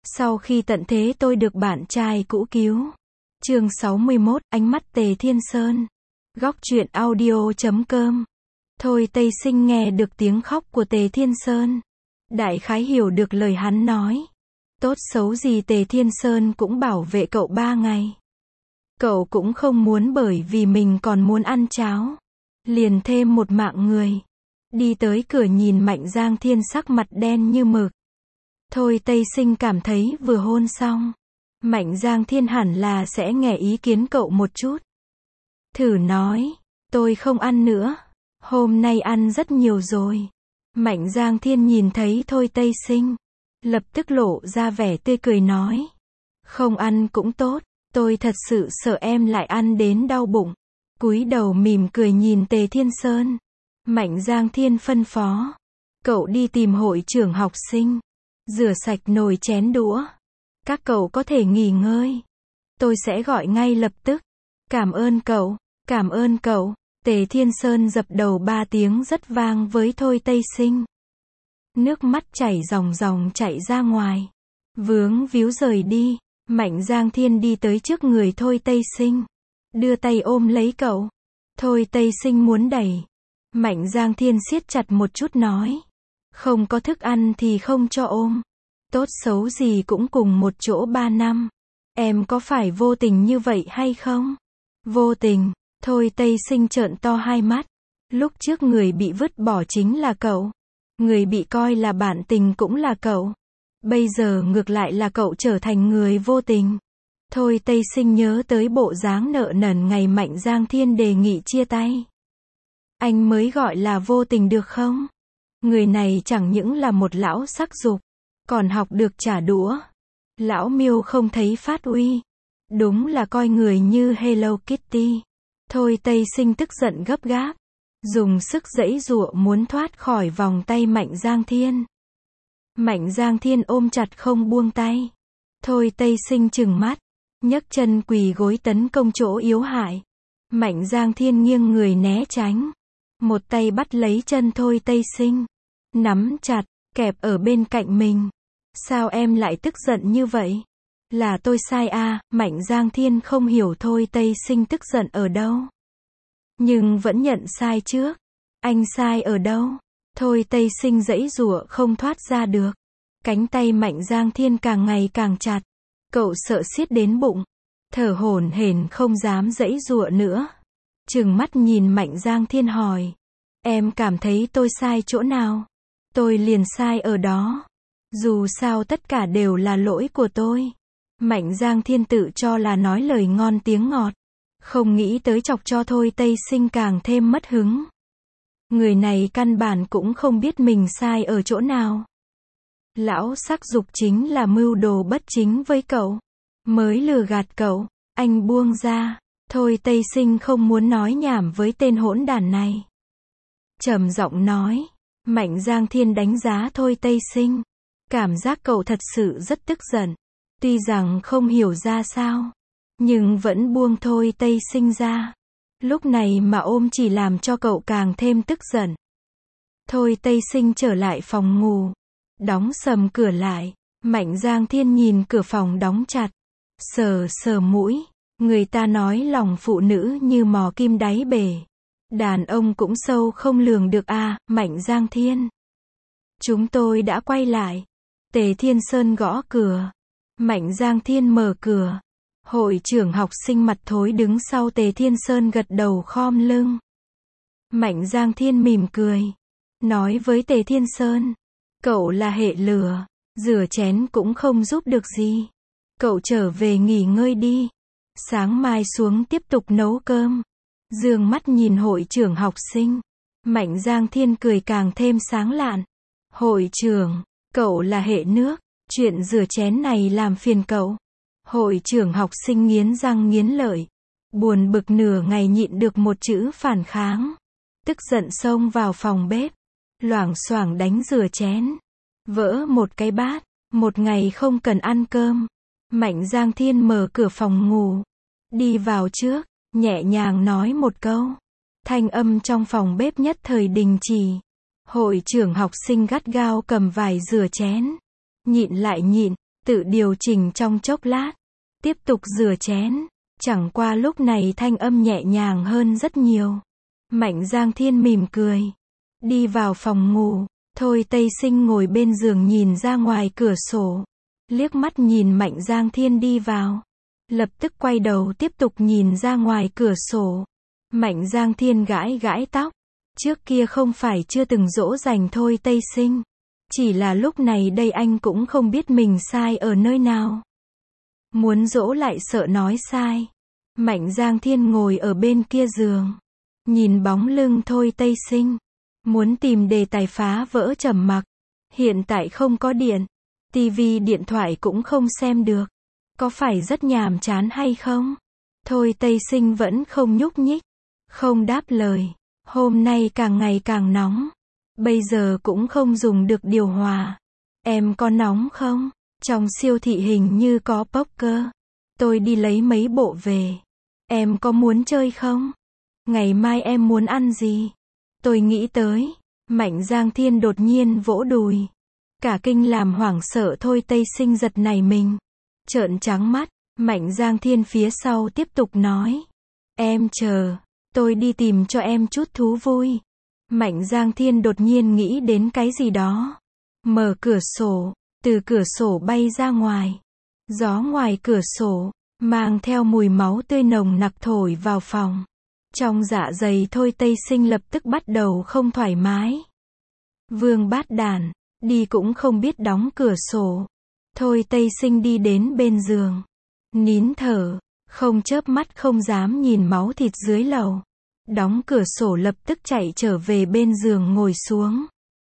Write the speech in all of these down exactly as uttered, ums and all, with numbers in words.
Sau khi tận thế tôi được bạn trai cũ cứu. Chương sáu mươi mốt, ánh mắt Tề Thiên Sơn. Góc truyện audio chấm com. Thôi Tây Sinh nghe được tiếng khóc của Tề Thiên Sơn. Đại khái hiểu được lời hắn nói. Tốt xấu gì Tề Thiên Sơn cũng bảo vệ cậu ba ngày. Cậu cũng không muốn bởi vì mình còn muốn ăn cháo. Liền thêm một mạng người. Đi tới cửa nhìn Mạnh Giang Thiên sắc mặt đen như mực. Thôi Tây Sinh cảm thấy vừa hôn xong. Mạnh Giang Thiên hẳn là sẽ nghe ý kiến cậu một chút. Thử nói, tôi không ăn nữa. Hôm nay ăn rất nhiều rồi. Mạnh Giang Thiên nhìn thấy Thôi Tây Sinh. Lập tức lộ ra vẻ tươi cười nói. Không ăn cũng tốt, tôi thật sự sợ em lại ăn đến đau bụng. Cúi đầu mỉm cười nhìn Tề Thiên Sơn. Mạnh Giang Thiên phân phó. Cậu đi tìm hội trưởng học sinh. Rửa sạch nồi chén đũa. Các cậu có thể nghỉ ngơi. Tôi sẽ gọi ngay lập tức. Cảm ơn cậu, cảm ơn cậu. Tề Thiên Sơn dập đầu ba tiếng rất vang với Thôi Tây Sinh. Nước mắt chảy ròng ròng chạy ra ngoài. Vướng víu rời đi. Mạnh Giang Thiên đi tới trước người Thôi Tây Sinh. Đưa tay ôm lấy cậu. Thôi Tây Sinh muốn đẩy. Mạnh Giang Thiên siết chặt một chút nói. Không có thức ăn thì không cho ôm. Tốt xấu gì cũng cùng một chỗ ba năm. Em có phải vô tình như vậy hay không? Vô tình. Thôi Tây Sinh trợn to hai mắt. Lúc trước người bị vứt bỏ chính là cậu. Người bị coi là bạn tình cũng là cậu. Bây giờ ngược lại là cậu trở thành người vô tình. Thôi Tây Sinh nhớ tới bộ dáng nợ nần ngày Mạnh Giang Thiên đề nghị chia tay. Anh mới gọi là vô tình được không? Người này chẳng những là một lão sắc dục, còn học được trả đũa. Lão Miêu không thấy phát uy. Đúng là coi người như Hello Kitty. Thôi Tây Sinh tức giận gấp gáp. Dùng sức giãy giụa muốn thoát khỏi vòng tay Mạnh Giang Thiên. Mạnh Giang Thiên ôm chặt không buông tay. Thôi Tây Sinh trừng mắt. Nhấc chân quỳ gối tấn công chỗ yếu hại. Mạnh Giang Thiên nghiêng người né tránh. Một tay bắt lấy chân Thôi Tây Sinh. Nắm chặt, kẹp ở bên cạnh mình. Sao em lại tức giận như vậy? Là tôi sai à? Mạnh Giang Thiên không hiểu Thôi Tây Sinh tức giận ở đâu. Nhưng vẫn nhận sai trước. Anh sai ở đâu? Thôi Tây Sinh giãy giụa không thoát ra được. Cánh tay Mạnh Giang Thiên càng ngày càng chặt. Cậu sợ siết đến bụng. Thở hổn hển không dám giãy giụa nữa. Trừng mắt nhìn Mạnh Giang Thiên hỏi. Em cảm thấy tôi sai chỗ nào? Tôi liền sai ở đó. Dù sao tất cả đều là lỗi của tôi. Mạnh Giang Thiên tự cho là nói lời ngon tiếng ngọt. Không nghĩ tới chọc cho Thôi Tây Sinh càng thêm mất hứng. Người này căn bản cũng không biết mình sai ở chỗ nào. Lão sắc dục chính là mưu đồ bất chính với cậu. Mới lừa gạt cậu. Anh buông ra. Thôi Tây Sinh không muốn nói nhảm với tên hỗn đản này. Trầm giọng nói. Mạnh Giang Thiên đánh giá Thôi Tây Sinh. Cảm giác cậu thật sự rất tức giận. Tuy rằng không hiểu ra sao. Nhưng vẫn buông Thôi Tây Sinh ra. Lúc này mà ôm chỉ làm cho cậu càng thêm tức giận. Thôi Tây Sinh trở lại phòng ngủ. Đóng sầm cửa lại. Mạnh Giang Thiên nhìn cửa phòng đóng chặt. Sờ sờ mũi. Người ta nói lòng phụ nữ như mò kim đáy bể. Đàn ông cũng sâu không lường được à, Mạnh Giang Thiên. Chúng tôi đã quay lại. Tề Thiên Sơn gõ cửa. Mạnh Giang Thiên mở cửa. Hội trưởng học sinh mặt thối đứng sau Tề Thiên Sơn gật đầu khom lưng. Mạnh Giang Thiên mỉm cười. Nói với Tề Thiên Sơn. Cậu là hệ lửa. Rửa chén cũng không giúp được gì. Cậu trở về nghỉ ngơi đi. Sáng mai xuống tiếp tục nấu cơm. Dương mắt nhìn hội trưởng học sinh. Mạnh Giang Thiên cười càng thêm sáng lạn. Hội trưởng, cậu là hệ nước. Chuyện rửa chén này làm phiền cậu. Hội trưởng học sinh nghiến răng nghiến lợi. Buồn bực nửa ngày nhịn được một chữ phản kháng. Tức giận xông vào phòng bếp. Loảng xoảng đánh rửa chén. Vỡ một cái bát. Một ngày không cần ăn cơm. Mạnh Giang Thiên mở cửa phòng ngủ. Đi vào trước. Nhẹ nhàng nói một câu. Thanh âm trong phòng bếp nhất thời đình chỉ. Hội trưởng học sinh gắt gao cầm vải rửa chén. Nhịn lại nhịn. tự điều chỉnh trong chốc lát, tiếp tục rửa chén. Chẳng qua lúc này thanh âm nhẹ nhàng hơn rất nhiều. Mạnh Giang Thiên mỉm cười, đi vào phòng ngủ. Thôi Tây Sinh ngồi bên giường nhìn ra ngoài cửa sổ, liếc mắt nhìn Mạnh Giang Thiên đi vào, lập tức quay đầu tiếp tục nhìn ra ngoài cửa sổ. Mạnh Giang Thiên gãi gãi tóc, trước kia không phải chưa từng dỗ dành Thôi Tây Sinh, chỉ là lúc này đây anh cũng không biết mình sai ở nơi nào. Muốn dỗ lại sợ nói sai. Mạnh Giang Thiên ngồi ở bên kia giường, nhìn bóng lưng Thôi Tây Sinh, muốn tìm đề tài phá vỡ trầm mặc. Hiện tại không có điện, tivi điện thoại cũng không xem được, có phải rất nhàm chán hay không? Thôi Tây Sinh vẫn không nhúc nhích, không đáp lời. Hôm nay càng ngày càng nóng, bây giờ cũng không dùng được điều hòa. Em có nóng không? Trong siêu thị hình như có poker, tôi đi lấy mấy bộ về. Em có muốn chơi không? Ngày mai em muốn ăn gì? Tôi nghĩ tới. Mạnh Giang Thiên đột nhiên vỗ đùi, cả kinh làm hoảng sợ Thôi Tây Sinh giật nảy mình, trợn trắng mắt. Mạnh Giang Thiên phía sau tiếp tục nói, em chờ, tôi đi tìm cho em chút thú vui. Mạnh Giang Thiên đột nhiên nghĩ đến cái gì đó, mở cửa sổ, từ cửa sổ bay ra ngoài. Gió ngoài cửa sổ mang theo mùi máu tươi nồng nặc thổi vào phòng. Trong dạ dày Thôi Tây Sinh lập tức bắt đầu không thoải mái. Vương Bát Đản, đi cũng không biết đóng cửa sổ. Thôi Tây Sinh đi đến bên giường, nín thở, không chớp mắt không dám nhìn máu thịt dưới lầu. Đóng cửa sổ lập tức chạy trở về bên giường ngồi xuống.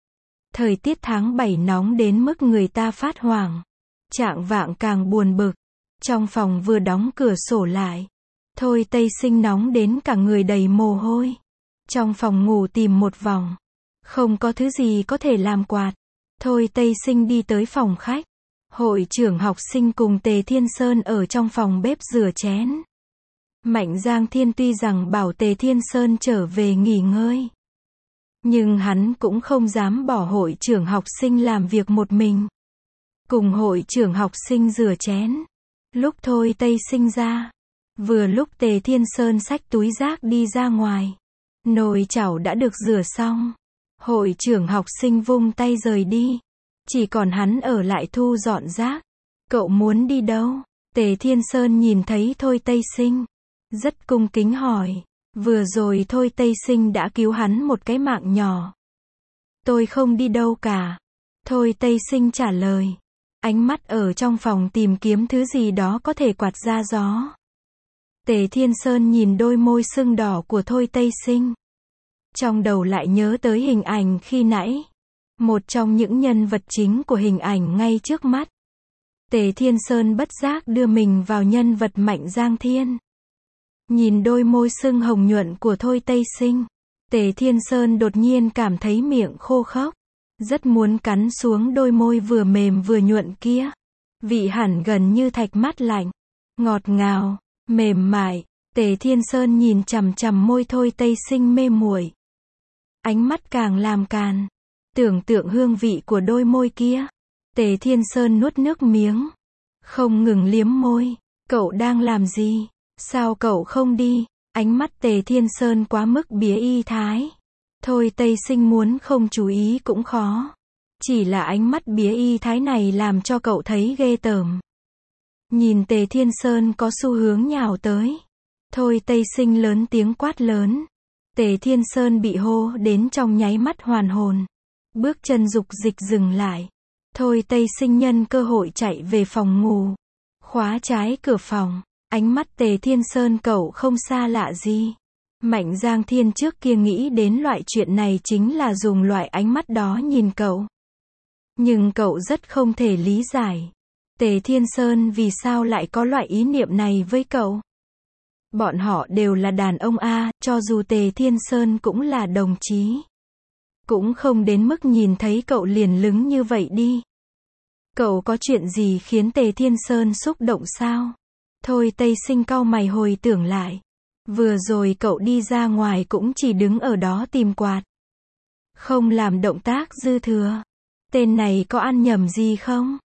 Thời tiết tháng bảy nóng đến mức người ta phát hoảng. Chạng vạng càng buồn bực. Trong phòng vừa đóng cửa sổ lại, Thôi Tây Sinh nóng đến cả người đầy mồ hôi. Trong phòng ngủ tìm một vòng, không có thứ gì có thể làm quạt. Thôi Tây Sinh đi tới phòng khách. Hội trưởng học sinh cùng Tề Thiên Sơn ở trong phòng bếp rửa chén. Mạnh Giang Thiên tuy rằng bảo Tề Thiên Sơn trở về nghỉ ngơi, nhưng hắn cũng không dám bỏ hội trưởng học sinh làm việc một mình. Cùng hội trưởng học sinh rửa chén. Lúc Thôi Tây Sinh ra, vừa lúc Tề Thiên Sơn xách túi rác đi ra ngoài, nồi chảo đã được rửa xong. Hội trưởng học sinh vung tay rời đi, chỉ còn hắn ở lại thu dọn rác. Cậu muốn đi đâu? Tề Thiên Sơn nhìn thấy Thôi Tây Sinh, rất cung kính hỏi. Vừa rồi Thôi Tây Sinh đã cứu hắn một cái mạng nhỏ. Tôi không đi đâu cả. Thôi Tây Sinh trả lời, ánh mắt ở trong phòng tìm kiếm thứ gì đó có thể quạt ra gió. Tề Thiên Sơn nhìn đôi môi sưng đỏ của Thôi Tây Sinh, trong đầu lại nhớ tới hình ảnh khi nãy, một trong những nhân vật chính của hình ảnh ngay trước mắt. Tề Thiên Sơn bất giác đưa mình vào nhân vật Mạnh Giang Thiên. Nhìn đôi môi sưng hồng nhuận của Thôi Tây Sinh, Tề Thiên Sơn đột nhiên cảm thấy miệng khô khốc, rất muốn cắn xuống đôi môi vừa mềm vừa nhuận kia. Vị hẳn gần như thạch mát lạnh, ngọt ngào, mềm mại. Tề Thiên Sơn nhìn chằm chằm môi Thôi Tây Sinh mê muội, ánh mắt càng làm càn, tưởng tượng hương vị của đôi môi kia. Tề Thiên Sơn nuốt nước miếng, không ngừng liếm môi. Cậu đang làm gì? Sao cậu không đi? Ánh mắt Tề Thiên Sơn quá mức bía y thái. Thôi Tây Sinh muốn không chú ý cũng khó. Chỉ là ánh mắt bía y thái này làm cho cậu thấy ghê tởm. Nhìn Tề Thiên Sơn có xu hướng nhào tới, Thôi Tây Sinh lớn tiếng quát lớn. Tề Thiên Sơn bị hô đến trong nháy mắt hoàn hồn, bước chân dục dịch dừng lại. Thôi Tây Sinh nhân cơ hội chạy về phòng ngủ, khóa trái cửa phòng. Ánh mắt Tề Thiên Sơn cậu không xa lạ gì. Mạnh Giang Thiên trước kia nghĩ đến loại chuyện này chính là dùng loại ánh mắt đó nhìn cậu. Nhưng cậu rất không thể lý giải, Tề Thiên Sơn vì sao lại có loại ý niệm này với cậu. Bọn họ đều là đàn ông a, cho dù Tề Thiên Sơn cũng là đồng chí, cũng không đến mức nhìn thấy cậu liền lứng như vậy đi. Cậu có chuyện gì khiến Tề Thiên Sơn xúc động sao? Thôi Tây Sinh cau mày hồi tưởng lại. Vừa rồi cậu đi ra ngoài cũng chỉ đứng ở đó tìm quạt, không làm động tác dư thừa. Tên này có ăn nhầm gì không?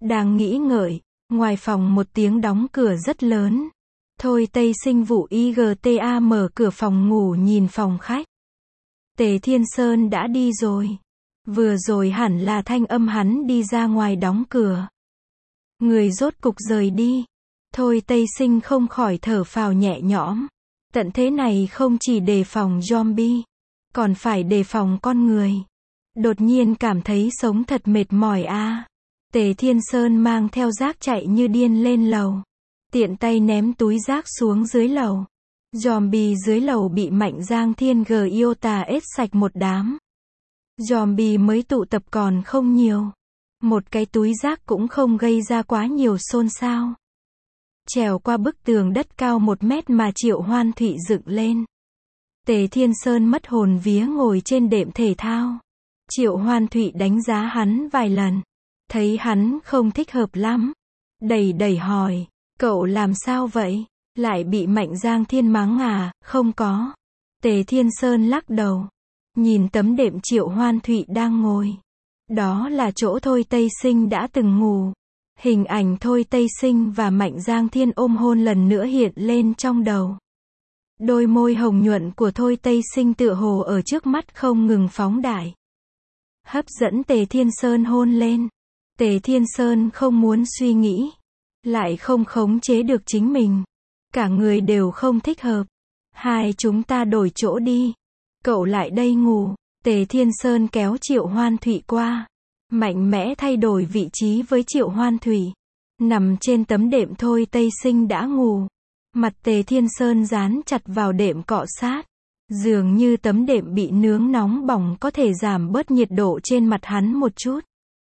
Đang nghĩ ngợi, ngoài phòng một tiếng đóng cửa rất lớn. Thôi Tây Sinh vụ i giê tê a mở cửa phòng ngủ nhìn phòng khách. Tề Thiên Sơn đã đi rồi. Vừa rồi hẳn là thanh âm hắn đi ra ngoài đóng cửa. Người rốt cục rời đi. Thôi Tây Sinh không khỏi thở phào nhẹ nhõm. Tận thế này không chỉ đề phòng zombie, còn phải đề phòng con người. Đột nhiên cảm thấy sống thật mệt mỏi a. À. Tề Thiên Sơn mang theo rác chạy như điên lên lầu. Tiện tay ném túi rác xuống dưới lầu. Zombie dưới lầu bị Mạnh Giang Thiên G Iota ết sạch một đám. Zombie mới tụ tập còn không nhiều. Một cái túi rác cũng không gây ra quá nhiều xôn xao. Trèo qua bức tường đất cao một mét mà Triệu Hoan Thụy dựng lên. Tề Thiên Sơn mất hồn vía ngồi trên đệm thể thao. Triệu Hoan Thụy đánh giá hắn vài lần. Thấy hắn không thích hợp lắm. Đầy đầy hỏi, cậu làm sao vậy? Lại bị Mạnh Giang Thiên mắng à? Không có. Tề Thiên Sơn lắc đầu. Nhìn tấm đệm Triệu Hoan Thụy đang ngồi. Đó là chỗ Thôi Tây Sinh đã từng ngủ. Hình ảnh Thôi Tây Sinh và Mạnh Giang Thiên ôm hôn lần nữa hiện lên trong đầu. Đôi môi hồng nhuận của Thôi Tây Sinh tựa hồ ở trước mắt không ngừng phóng đại. Hấp dẫn Tề Thiên Sơn hôn lên. Tề Thiên Sơn không muốn suy nghĩ. Lại không khống chế được chính mình. Cả người đều không thích hợp. Hai chúng ta đổi chỗ đi. Cậu lại đây ngủ. Tề Thiên Sơn kéo Triệu Hoan Thụy qua. Mạnh mẽ thay đổi vị trí với Triệu Hoan Thụy. Nằm trên tấm đệm Thôi Tây Sinh đã ngủ. Mặt Tề Thiên Sơn dán chặt vào đệm cọ sát. Dường như tấm đệm bị nướng nóng bỏng có thể giảm bớt nhiệt độ trên mặt hắn một chút.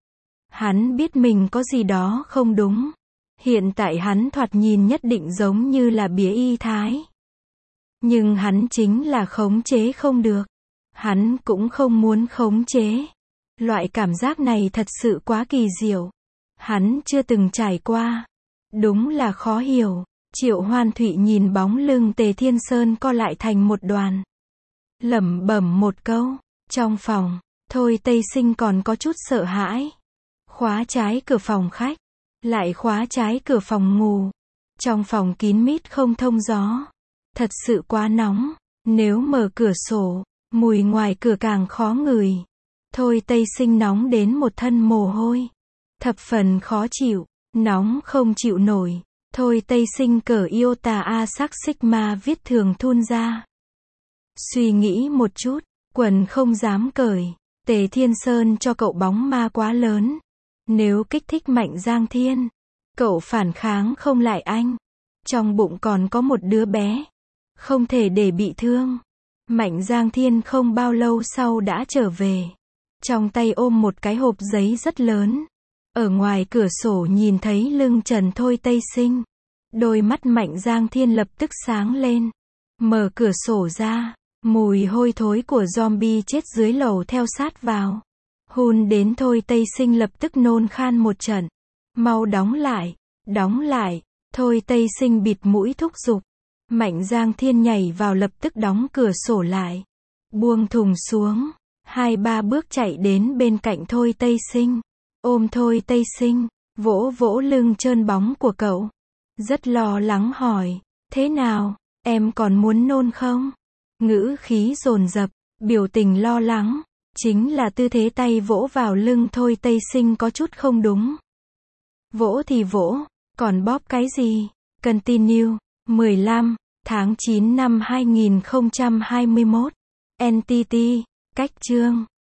Hắn biết mình có gì đó không đúng. Hiện tại hắn thoạt nhìn nhất định giống như là bía y thái. Nhưng hắn chính là khống chế không được. Hắn cũng không muốn khống chế. Loại cảm giác này thật sự quá kỳ diệu. Hắn chưa từng trải qua. Đúng là khó hiểu. Triệu Hoan Thụy nhìn bóng lưng Tề Thiên Sơn co lại thành một đoàn. Lẩm bẩm một câu. Trong phòng, Thôi Tây Sinh còn có chút sợ hãi. Khóa trái cửa phòng khách. Lại khóa trái cửa phòng ngủ. Trong phòng kín mít không thông gió. Thật sự quá nóng. Nếu mở cửa sổ, mùi ngoài cửa càng khó ngửi. Thôi Tây Sinh nóng đến một thân mồ hôi. Thập phần khó chịu. Nóng không chịu nổi. Thôi Tây Sinh cởi Iota A sắc Sigma viết thường thun ra. Suy nghĩ một chút. Quần không dám cởi. Tề Thiên Sơn cho cậu bóng ma quá lớn. Nếu kích thích Mạnh Giang Thiên, cậu phản kháng không lại anh. Trong bụng còn có một đứa bé. Không thể để bị thương. Mạnh Giang Thiên không bao lâu sau đã trở về. Trong tay ôm một cái hộp giấy rất lớn. Ở ngoài cửa sổ nhìn thấy lưng trần Thôi Tây Sinh. Đôi mắt Mạnh Giang Thiên lập tức sáng lên. Mở cửa sổ ra. Mùi hôi thối của zombie chết dưới lầu theo sát vào. Hun đến Thôi Tây Sinh lập tức nôn khan một trận. Mau đóng lại. Đóng lại. Thôi Tây Sinh bịt mũi thúc giục. Mạnh Giang Thiên nhảy vào lập tức đóng cửa sổ lại. Buông thùng xuống. Hai ba bước chạy đến bên cạnh Thôi Tây Sinh. Ôm Thôi Tây Sinh. Vỗ vỗ lưng trơn bóng của cậu. Rất lo lắng hỏi. Thế nào? Em còn muốn nôn không? Ngữ khí dồn dập. Biểu tình lo lắng. Chính là tư thế tay vỗ vào lưng Thôi Tây Sinh có chút không đúng. Vỗ thì vỗ. Còn bóp cái gì? Continue. mười lăm tháng chín năm hai nghìn không trăm hai mươi mốt. en tê tê. Cách chương.